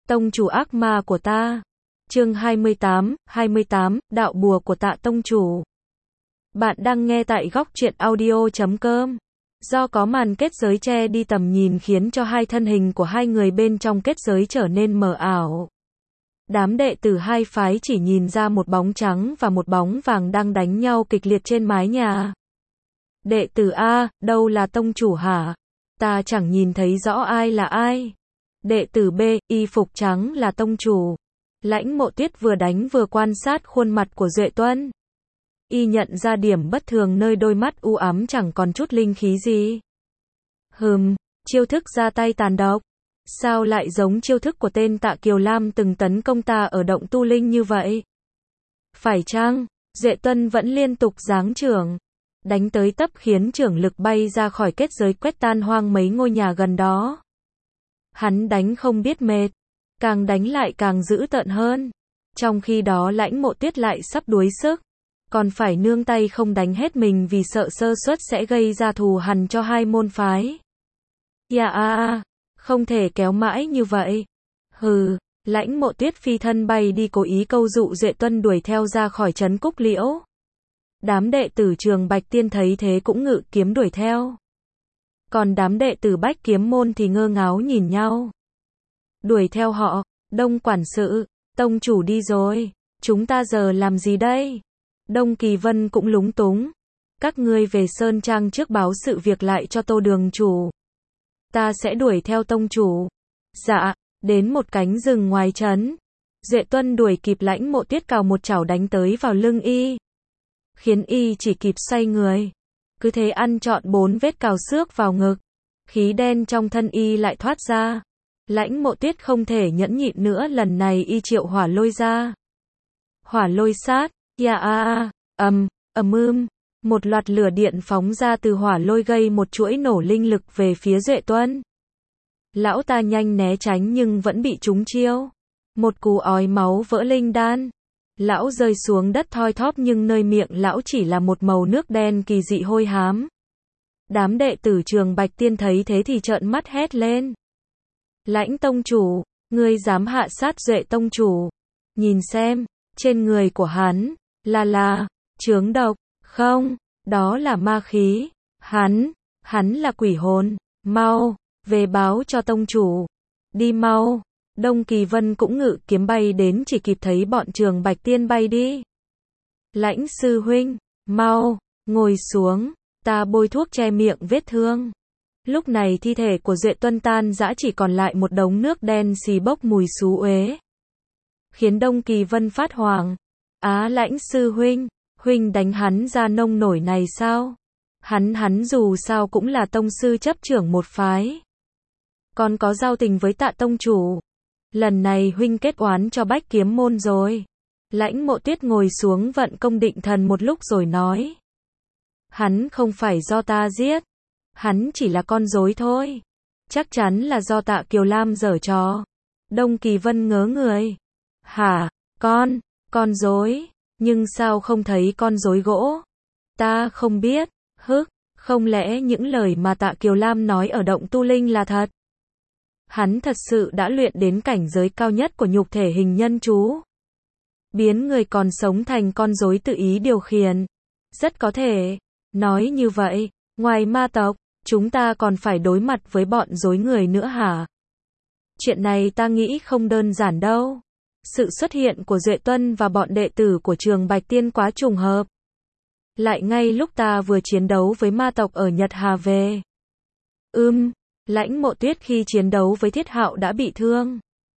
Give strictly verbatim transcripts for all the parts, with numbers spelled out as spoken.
Tông chủ ác ma của ta. Chương hai mươi tám, hai mươi tám, đạo bùa của Tạ tông chủ. Bạn đang nghe tại góc truyện audio chấm com. Do có màn kết giới che đi tầm nhìn khiến cho hai thân hình của hai người bên trong kết giới trở nên mờ ảo. Đám đệ tử hai phái chỉ nhìn ra một bóng trắng và một bóng vàng đang đánh nhau kịch liệt trên mái nhà. Đệ tử A, đâu là tông chủ hả? Ta chẳng nhìn thấy rõ ai là ai. Đệ tử B, y phục trắng là tông chủ. Lãnh Mộ Tuyết vừa đánh vừa quan sát khuôn mặt của Duệ Tuân. Y nhận ra điểm bất thường nơi đôi mắt u ám chẳng còn chút linh khí gì. Hừm, chiêu thức ra tay tàn độc. Sao lại giống chiêu thức của tên Tạ Kiều Lam từng tấn công ta ở động tu linh như vậy? Phải chăng, Duệ Tuân vẫn liên tục giáng trưởng, đánh tới tấp khiến trưởng lực bay ra khỏi kết giới quét tan hoang mấy ngôi nhà gần đó. Hắn đánh không biết mệt, càng đánh lại càng dữ tợn hơn. Trong khi đó Lãnh Mộ Tuyết lại sắp đuối sức, còn phải nương tay không đánh hết mình vì sợ sơ suất sẽ gây ra thù hằn cho hai môn phái. Dạ a a, không thể kéo mãi như vậy. Hừ, Lãnh Mộ Tuyết phi thân bay đi cố ý câu dụ Duệ Tuân đuổi theo ra khỏi trấn Cúc Liễu. Đám đệ tử Trường Bạch Tiên thấy thế cũng ngự kiếm đuổi theo. Còn đám đệ tử Bách Kiếm Môn thì ngơ ngáo nhìn nhau. Đuổi theo họ, Đông quản sự, tông chủ đi rồi, chúng ta giờ làm gì đây? Đông Kỳ Vân cũng lúng túng. Các ngươi về Sơn Trang trước báo sự việc lại cho Tô đường chủ. Ta sẽ đuổi theo tông chủ. Dạ, đến một cánh rừng ngoài trấn. Duệ Tuân đuổi kịp Lãnh Mộ Tuyết cào một chảo đánh tới vào lưng y. Khiến y chỉ kịp xoay người. Cứ thế ăn trọn bốn vết cào xước vào ngực. Khí đen trong thân y lại thoát ra. Lãnh Mộ Tuyết không thể nhẫn nhịn nữa, lần này y triệu hỏa lôi ra. Hỏa lôi sát, ya a a, ầm, ầm ưm, một loạt lửa điện phóng ra từ hỏa lôi gây một chuỗi nổ linh lực về phía Duệ Tuân. Lão ta nhanh né tránh nhưng vẫn bị trúng chiêu. Một cú ói máu vỡ linh đan. Lão rơi xuống đất thoi thóp nhưng nơi miệng lão chỉ là một màu nước đen kỳ dị hôi hám. Đám đệ tử Trường Bạch Tiên thấy thế thì trợn mắt hét lên. Lãnh tông chủ, ngươi dám hạ sát Duệ tông chủ. Nhìn xem, trên người của hắn, là là, chướng độc, không, đó là ma khí. Hắn, hắn là quỷ hồn, mau, về báo cho tông chủ. Đi mau. Đông Kỳ Vân cũng ngự kiếm bay đến chỉ kịp thấy bọn Trường Bạch Tiên bay đi. Lãnh sư huynh, mau, ngồi xuống, ta bôi thuốc che miệng vết thương. Lúc này thi thể của Duệ Tuân tan rã chỉ còn lại một đống nước đen xì bốc mùi xú uế. Khiến Đông Kỳ Vân phát hoảng. Á Lãnh sư huynh, huynh đánh hắn ra nông nổi này sao? Hắn hắn dù sao cũng là tông sư chấp trưởng một phái. Còn có giao tình với Tạ tông chủ. Lần này huynh kết oán cho Bách Kiếm Môn rồi. Lãnh Mộ Tuyết ngồi xuống vận công định thần một lúc rồi nói. Hắn không phải do ta giết. Hắn chỉ là con rối thôi. Chắc chắn là do Tạ Kiều Lam giở trò. Đông Kỳ Vân ngớ người. Hả, con, con rối, nhưng sao không thấy con rối gỗ? Ta không biết, hức, không lẽ những lời mà Tạ Kiều Lam nói ở động tu linh là thật? Hắn thật sự đã luyện đến cảnh giới cao nhất của nhục thể hình nhân chú. Biến người còn sống thành con rối tự ý điều khiển. Rất có thể. Nói như vậy, ngoài ma tộc, chúng ta còn phải đối mặt với bọn rối người nữa hả? Chuyện này ta nghĩ không đơn giản đâu. Sự xuất hiện của Duệ Tuân và bọn đệ tử của Trường Bạch Tiên quá trùng hợp. Lại ngay lúc ta vừa chiến đấu với ma tộc ở Nhật Hà về. Ưm, Lãnh Mộ Tuyết khi chiến đấu với Thiết Hạo đã bị thương.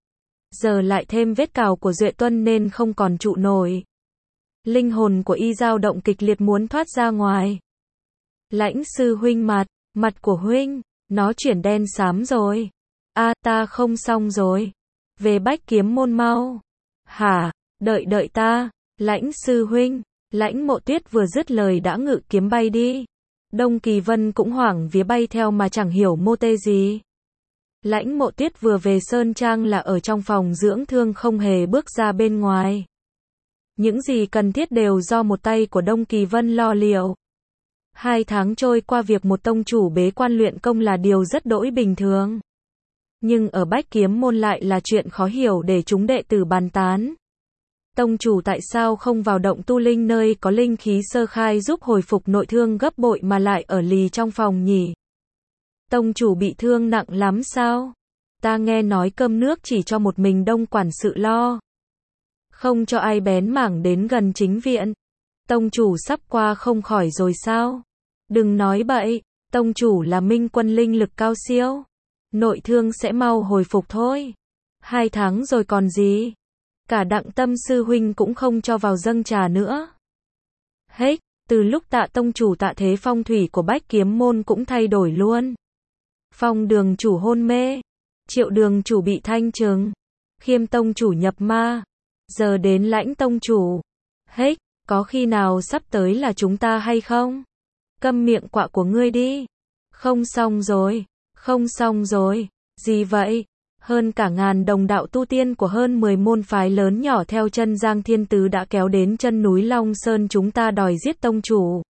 Giờ lại thêm vết cào của Duệ Tuân nên không còn trụ nổi. Linh hồn của y dao động kịch liệt muốn thoát ra ngoài. Lãnh sư huynh, mặt, mặt của huynh, nó chuyển đen xám rồi. A, ta không xong rồi. Về Bách Kiếm Môn mau. Hả, đợi đợi ta, Lãnh sư huynh. Lãnh Mộ Tuyết vừa dứt lời đã ngự kiếm bay đi. Đông Kỳ Vân cũng hoảng vía bay theo mà chẳng hiểu mô tê gì. Lãnh Mộ Tuyết vừa về Sơn Trang là ở trong phòng dưỡng thương không hề bước ra bên ngoài. Những gì cần thiết đều do một tay của Đông Kỳ Vân lo liệu. Hai tháng trôi qua, việc một tông chủ bế quan luyện công là điều rất đỗi bình thường. Nhưng ở Bách Kiếm Môn lại là chuyện khó hiểu để chúng đệ tử bàn tán. Tông chủ tại sao không vào động tu linh nơi có linh khí sơ khai giúp hồi phục nội thương gấp bội mà lại ở lì trong phòng nhỉ? Tông chủ bị thương nặng lắm sao? Ta nghe nói cơm nước chỉ cho một mình Đông quản sự lo. Không cho ai bén mảng đến gần chính viện. Tông chủ sắp qua không khỏi rồi sao? Đừng nói bậy, tông chủ là minh quân linh lực cao siêu. Nội thương sẽ mau hồi phục thôi. Hai tháng rồi còn gì? Cả Đặng Tâm sư huynh cũng không cho vào dâng trà nữa. Hết, từ lúc Tạ tông chủ tạ thế phong thủy của Bách Kiếm Môn cũng thay đổi luôn. Phong đường chủ hôn mê, Triệu đường chủ bị thanh trừng, Khiêm tông chủ nhập ma, giờ đến Lãnh tông chủ. Hết, có khi nào sắp tới là chúng ta hay không? Câm miệng quạ của ngươi đi. Không xong rồi, không xong rồi, gì vậy? Hơn cả ngàn đồng đạo tu tiên của hơn mười môn phái lớn nhỏ theo chân Giang Thiên Tứ đã kéo đến chân núi Long Sơn chúng ta đòi giết tông chủ.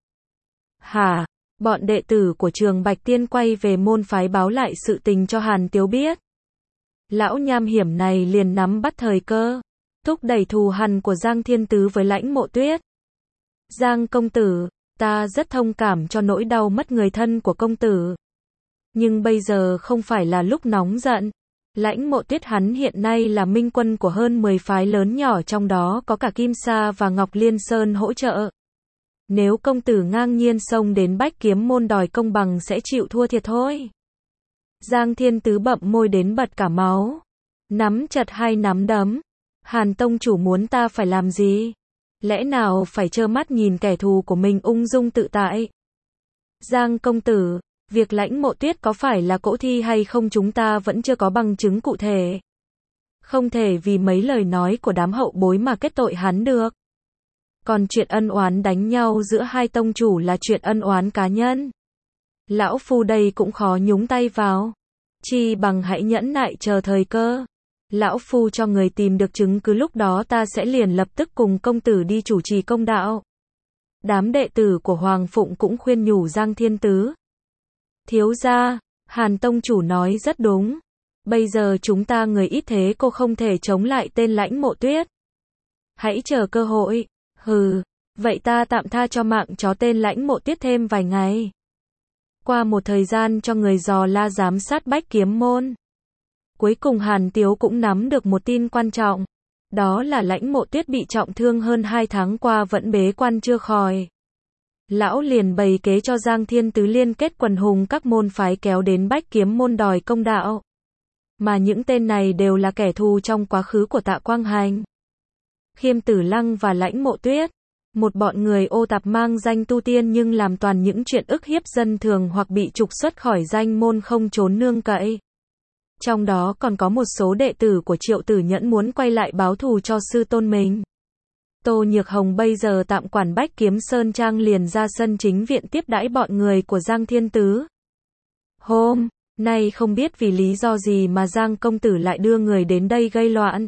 Hả? Bọn đệ tử của trường Bạch Tiên quay về môn phái báo lại sự tình cho Hàn Tiếu biết. Lão nham hiểm này liền nắm bắt thời cơ, thúc đẩy thù hằn của Giang Thiên Tứ với Lãnh Mộ Tuyết. Giang công tử, ta rất thông cảm cho nỗi đau mất người thân của công tử. Nhưng bây giờ không phải là lúc nóng giận. Lãnh Mộ Tuyết hắn hiện nay là minh quân của hơn mười phái lớn nhỏ trong đó có cả Kim Sa và Ngọc Liên Sơn hỗ trợ. Nếu công tử ngang nhiên xông đến Bách Kiếm Môn đòi công bằng sẽ chịu thua thiệt thôi. Giang Thiên Tứ bậm môi đến bật cả máu. Nắm chặt hai nắm đấm. Hàn tông chủ muốn ta phải làm gì? Lẽ nào phải trơ mắt nhìn kẻ thù của mình ung dung tự tại? Giang công tử, việc Lãnh Mộ Tuyết có phải là cỗ thi hay không chúng ta vẫn chưa có bằng chứng cụ thể. Không thể vì mấy lời nói của đám hậu bối mà kết tội hắn được. Còn chuyện ân oán đánh nhau giữa hai tông chủ là chuyện ân oán cá nhân. Lão phu đây cũng khó nhúng tay vào. Chi bằng hãy nhẫn nại chờ thời cơ. Lão phu cho người tìm được chứng cứ lúc đó ta sẽ liền lập tức cùng công tử đi chủ trì công đạo. Đám đệ tử của Hoàng Phụng cũng khuyên nhủ Giang Thiên Tứ. Thiếu gia, Hàn tông chủ nói rất đúng. Bây giờ chúng ta người ít thế cô không thể chống lại tên Lãnh Mộ Tuyết. Hãy chờ cơ hội. Hừ, vậy ta tạm tha cho mạng chó tên Lãnh Mộ Tuyết thêm vài ngày. Qua một thời gian cho người dò la giám sát Bách Kiếm Môn. Cuối cùng Hàn Tiếu cũng nắm được một tin quan trọng. Đó là Lãnh Mộ Tuyết bị trọng thương hơn hai tháng qua vẫn bế quan chưa khỏi. Lão liền bày kế cho Giang Thiên Tứ liên kết quần hùng các môn phái kéo đến Bách Kiếm Môn đòi công đạo. Mà những tên này đều là kẻ thù trong quá khứ của Tạ Quang Hành. Khiêm Tử Lăng và Lãnh Mộ Tuyết. Một bọn người ô tạp mang danh tu tiên nhưng làm toàn những chuyện ức hiếp dân thường hoặc bị trục xuất khỏi danh môn không trốn nương cậy. Trong đó còn có một số đệ tử của Triệu Tử Nhẫn muốn quay lại báo thù cho sư tôn mình. Tô Nhược Hồng bây giờ tạm quản Bách Kiếm Sơn Trang liền ra sân chính viện tiếp đãi bọn người của Giang Thiên Tứ. Hôm nay không biết vì lý do gì mà Giang công tử lại đưa người đến đây gây loạn.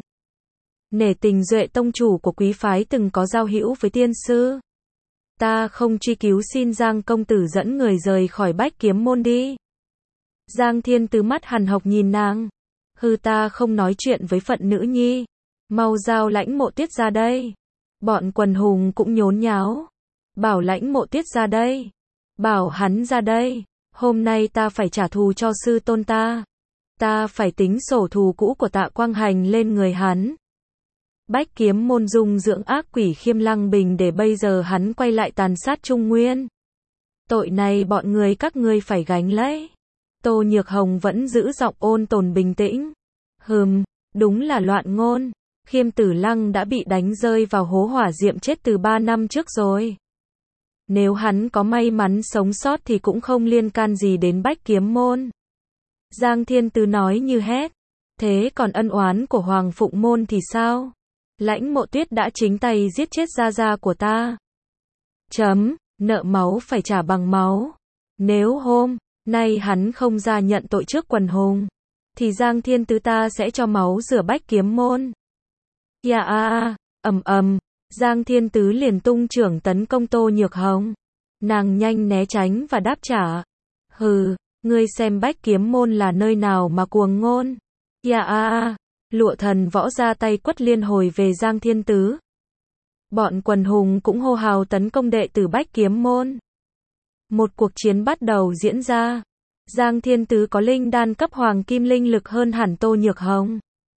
Nể tình Duệ tông chủ của quý phái từng có giao hữu với tiên sư. Ta không truy cứu xin Giang công tử dẫn người rời khỏi Bách Kiếm Môn đi. Giang Thiên Tứ mắt hằn học nhìn nàng. Hư ta không nói chuyện với phận nữ nhi. Mau giao Lãnh Mộ Tuyết ra đây. Bọn quần hùng cũng nhốn nháo. Bảo Lãnh Mộ Tuyết ra đây. Bảo hắn ra đây. Hôm nay ta phải trả thù cho sư tôn ta. Ta phải tính sổ thù cũ của Tạ Quang Hành lên người hắn. Bách Kiếm Môn dung dưỡng ác quỷ Khiêm Lăng Bình để bây giờ hắn quay lại tàn sát Trung Nguyên. Tội này bọn người các ngươi phải gánh lấy. Tô Nhược Hồng vẫn giữ giọng ôn tồn bình tĩnh. Hừm, đúng là loạn ngôn. Khiêm Tử Lăng đã bị đánh rơi vào hố hỏa diệm chết từ ba năm trước rồi. Nếu hắn có may mắn sống sót thì cũng không liên can gì đến Bách Kiếm Môn. Giang Thiên Tứ nói như hét. Thế còn ân oán của Hoàng Phụng Môn thì sao? Lãnh Mộ Tuyết đã chính tay giết chết gia gia của ta. Chấm, nợ máu phải trả bằng máu. Nếu hôm nay hắn không ra nhận tội trước quần hùng, thì Giang Thiên Tứ ta sẽ cho máu rửa Bách Kiếm Môn. Ya a a, ầm ầm, Giang Thiên Tứ liền tung trưởng tấn công Tô Nhược Hồng. Nàng nhanh né tránh và đáp trả. Hừ, Ngươi xem Bách Kiếm môn là nơi nào mà cuồng ngôn. Ya a a, Lụa Thần Võ ra tay quất liên hồi về Giang Thiên Tứ. Bọn quần hùng cũng hô hào tấn công đệ tử Bách Kiếm môn. Một cuộc chiến bắt đầu diễn ra. Giang Thiên Tứ có linh đan cấp hoàng kim linh lực hơn hẳn Tô Nhược Hồng.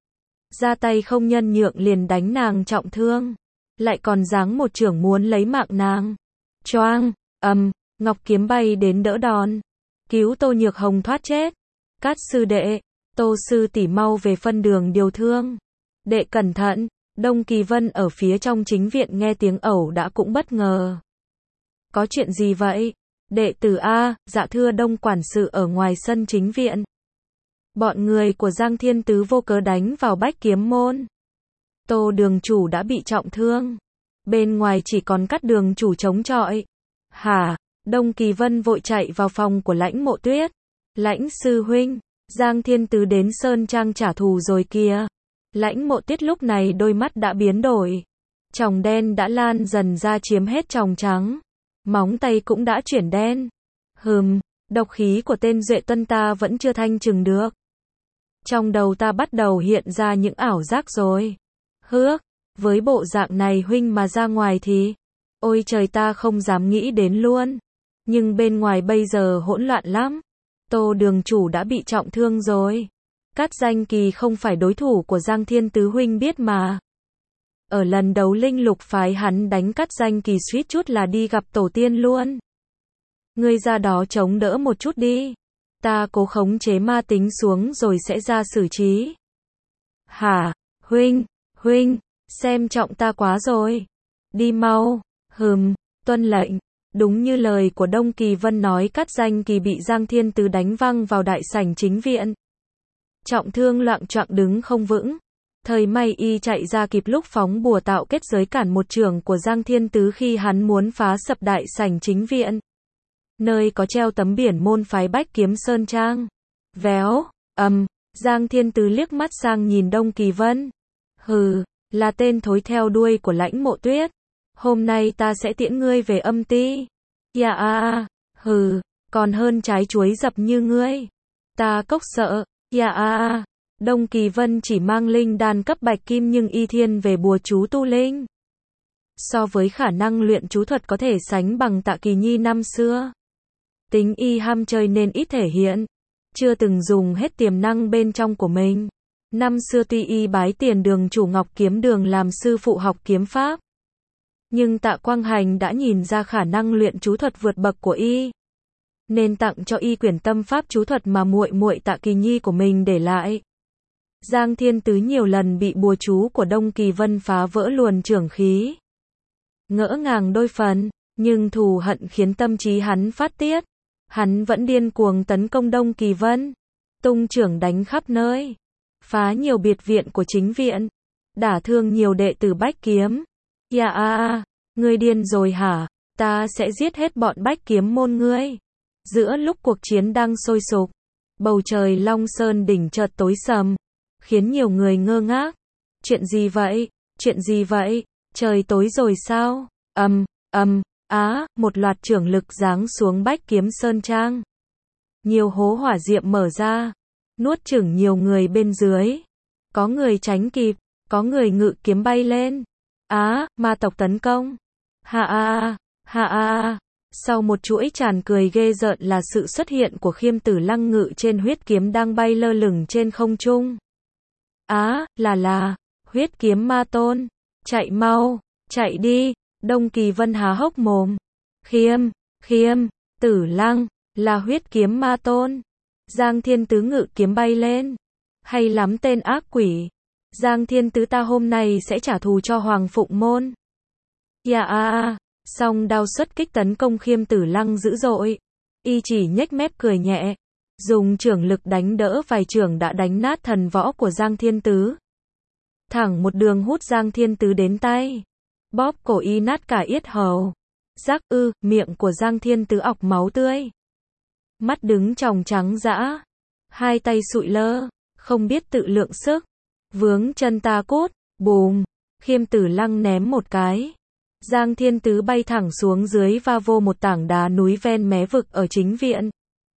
Ra tay không nhân nhượng liền đánh nàng trọng thương. Lại còn giáng một chưởng muốn lấy mạng nàng. Choang, ầm, ngọc kiếm bay đến đỡ đòn. Cứu Tô Nhược Hồng thoát chết. Cát sư đệ, Tô sư tỷ mau về phân đường điều thương. Đệ cẩn thận. Đông Kỳ Vân ở phía trong chính viện nghe tiếng ẩu đã cũng bất ngờ. Có chuyện gì vậy? Đệ tử A, dạ thưa Đông quản sự ở ngoài sân chính viện. Bọn người của Giang Thiên Tứ vô cớ đánh vào Bách Kiếm môn. Tô đường chủ đã bị trọng thương. Bên ngoài chỉ còn Cát đường chủ chống chọi. Hả? Đông Kỳ Vân vội chạy vào phòng của Lãnh Mộ Tuyết. Lãnh sư huynh, Giang Thiên Tứ đến Sơn Trang trả thù rồi kìa. Lãnh Mộ Tuyết lúc này đôi mắt đã biến đổi. Tròng đen đã lan dần ra chiếm hết tròng trắng. Móng tay cũng đã chuyển đen. Hừm, độc khí của tên Duệ Tuân ta vẫn chưa thanh trừng được. Trong đầu ta bắt đầu hiện ra những ảo giác rồi. Hước, với bộ dạng này huynh mà ra ngoài thì... Ôi trời, ta không dám nghĩ đến luôn. Nhưng bên ngoài bây giờ hỗn loạn lắm. Tô đường chủ đã bị trọng thương rồi. Cát Danh Kỳ không phải đối thủ của Giang Thiên Tứ huynh biết mà. Ở lần đấu linh lục phái hắn đánh Cát Danh Kỳ suýt chút là đi gặp tổ tiên luôn. Ngươi ra đó chống đỡ một chút đi. Ta cố khống chế ma tính xuống rồi sẽ ra xử trí. Hả? Huynh, huynh, xem trọng ta quá rồi. Đi mau. Hừm, tuân lệnh. Đúng như lời của Đông Kỳ Vân nói, Cát Danh Kỳ bị Giang Thiên Tứ đánh văng vào đại sảnh chính viện. Trọng thương loạng choạng đứng không vững. Thời may y chạy ra kịp lúc phóng bùa tạo kết giới cản một chưởng của Giang Thiên Tứ khi hắn muốn phá sập đại sảnh chính viện. Nơi có treo tấm biển môn phái Bách Kiếm Sơn Trang. Véo, ầm, Giang Thiên Tứ liếc mắt sang nhìn Đông Kỳ Vân. Hừ, là tên thối theo đuôi của Lãnh Mộ Tuyết. Hôm nay ta sẽ tiễn ngươi về âm ti. Ya a a, hừ, còn hơn trái chuối dập như ngươi. Ta cốc sợ. Ya a a, Đông Kỳ Vân chỉ mang linh đan cấp bạch kim nhưng y thiên về bùa chú tu linh. So với khả năng luyện chú thuật có thể sánh bằng Tạ Kỳ Nhi năm xưa. Tính y ham chơi nên ít thể hiện. Chưa từng dùng hết tiềm năng bên trong của mình. Năm xưa tuy y bái tiền đường chủ Ngọc Kiếm Đường làm sư phụ học kiếm pháp. Nhưng Tạ Quang Hành đã nhìn ra khả năng luyện chú thuật vượt bậc của y. Nên tặng cho y quyển tâm pháp chú thuật mà muội muội Tạ Kỳ Nhi của mình để lại. Giang Thiên Tứ nhiều lần bị bùa chú của Đông Kỳ Vân phá vỡ luồn trưởng khí. Ngỡ ngàng đôi phần, nhưng thù hận khiến tâm trí hắn phát tiết. Hắn vẫn điên cuồng tấn công Đông Kỳ Vân. Tung trưởng đánh khắp nơi. Phá nhiều biệt viện của chính viện. Đả thương nhiều đệ tử Bách Kiếm. Ya a a, ngươi điên rồi hả? Ta sẽ giết hết bọn Bách Kiếm môn ngươi. Giữa lúc cuộc chiến đang sôi sục, bầu trời Long Sơn đỉnh chợt tối sầm, khiến nhiều người ngơ ngác. Chuyện gì vậy? Chuyện gì vậy? Trời tối rồi sao? Ầm, ầm, á, một loạt chưởng lực giáng xuống Bách Kiếm Sơn Trang. Nhiều hố hỏa diệm mở ra, nuốt chửng nhiều người bên dưới. Có người tránh kịp, có người ngự kiếm bay lên. Á, ma tộc tấn công. Ha a a, ha a a. Sau một chuỗi tràn cười ghê rợn là sự xuất hiện của Khiêm Tử Lăng ngự trên huyết kiếm đang bay lơ lửng trên không trung. Á, là là, huyết kiếm ma tôn. Chạy mau, chạy đi. Đông Kỳ Vân há hốc mồm. Khiêm, Khiêm, Tử Lăng, là huyết kiếm ma tôn. Giang Thiên Tứ ngự kiếm bay lên. Hay lắm tên ác quỷ. Giang Thiên Tứ ta hôm nay sẽ trả thù cho Hoàng Phụng Môn. Ya a a, song đao xuất kích tấn công Khiêm Tử Lăng dữ dội. Y chỉ nhếch mép cười nhẹ, dùng trưởng lực đánh đỡ vài trưởng đã đánh nát thần võ của Giang Thiên Tứ. Thẳng một đường hút Giang Thiên Tứ đến tay. Bóp cổ y nát cả yết hầu. Rắc ư, miệng của Giang Thiên Tứ ọc máu tươi. Mắt đứng tròng trắng dã. Hai tay sụi lơ, không biết tự lượng sức. Vướng chân ta cút, bùm. Khiêm Tử Lăng ném một cái. Giang Thiên Tứ bay thẳng xuống dưới va vô một tảng đá núi ven mé vực ở chính viện.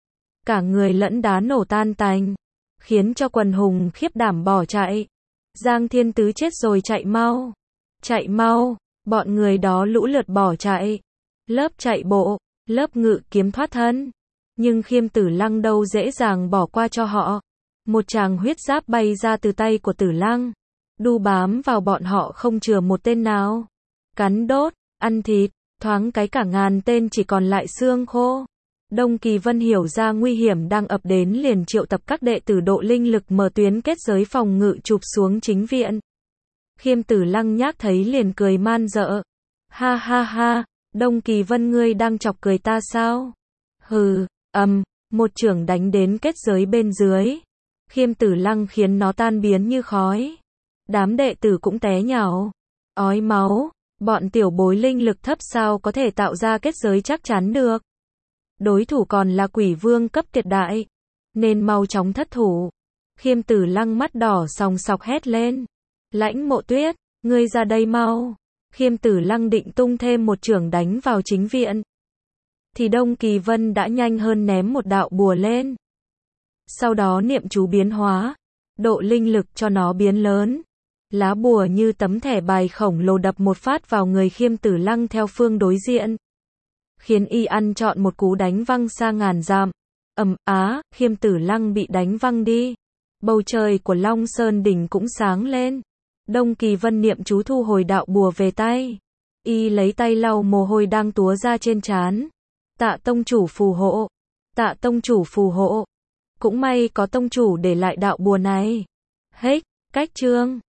cả người lẫn đá nổ tan tành, khiến cho quần hùng khiếp đảm bỏ chạy. Giang Thiên Tứ chết rồi, chạy mau, chạy mau, bọn người đó lũ lượt bỏ chạy. Lớp chạy bộ, lớp ngự kiếm thoát thân. Nhưng Khiêm Tử Lăng đâu dễ dàng bỏ qua cho họ. Một tràng huyết giáp bay ra từ tay của Tử Lăng, đu bám vào bọn họ không chừa một tên nào. Cắn đốt, ăn thịt, thoáng cái cả ngàn tên chỉ còn lại xương khô. Đông Kỳ Vân hiểu ra nguy hiểm đang ập đến liền triệu tập các đệ tử độ linh lực mở tuyến kết giới phòng ngự chụp xuống chính viện. Khiêm Tử Lăng nhác thấy liền cười man dợ. Ha ha ha, Đông Kỳ Vân ngươi đang chọc cười ta sao? Hừ, ầm, một chưởng đánh đến kết giới bên dưới. Khiêm Tử Lăng khiến nó tan biến như khói. Đám đệ tử cũng té nhào, ói máu, bọn tiểu bối linh lực thấp sao có thể tạo ra kết giới chắc chắn được. Đối thủ còn là quỷ vương cấp tuyệt đại, nên mau chóng thất thủ. Khiêm Tử Lăng mắt đỏ sòng sọc hét lên. Lãnh Mộ Tuyết, ngươi ra đây mau. Khiêm Tử Lăng định tung thêm một chưởng đánh vào chính viện. Thì Đông Kỳ Vân đã nhanh hơn ném một đạo bùa lên. Sau đó niệm chú biến hóa, độ linh lực cho nó biến lớn. Lá bùa như tấm thẻ bài khổng lồ đập một phát vào người Khiêm Tử Lăng theo phương đối diện, khiến y ăn trọn một cú đánh văng xa ngàn dặm. Ầm á, Khiêm Tử Lăng bị đánh văng đi. Bầu trời của Long Sơn đỉnh cũng sáng lên. Đông Kỳ Vân niệm chú thu hồi đạo bùa về tay. Y lấy tay lau mồ hôi đang túa ra trên trán. Tạ tông chủ phù hộ. Tạ tông chủ phù hộ. Cũng may có tông chủ để lại đạo bùa này. Hết, cách chương.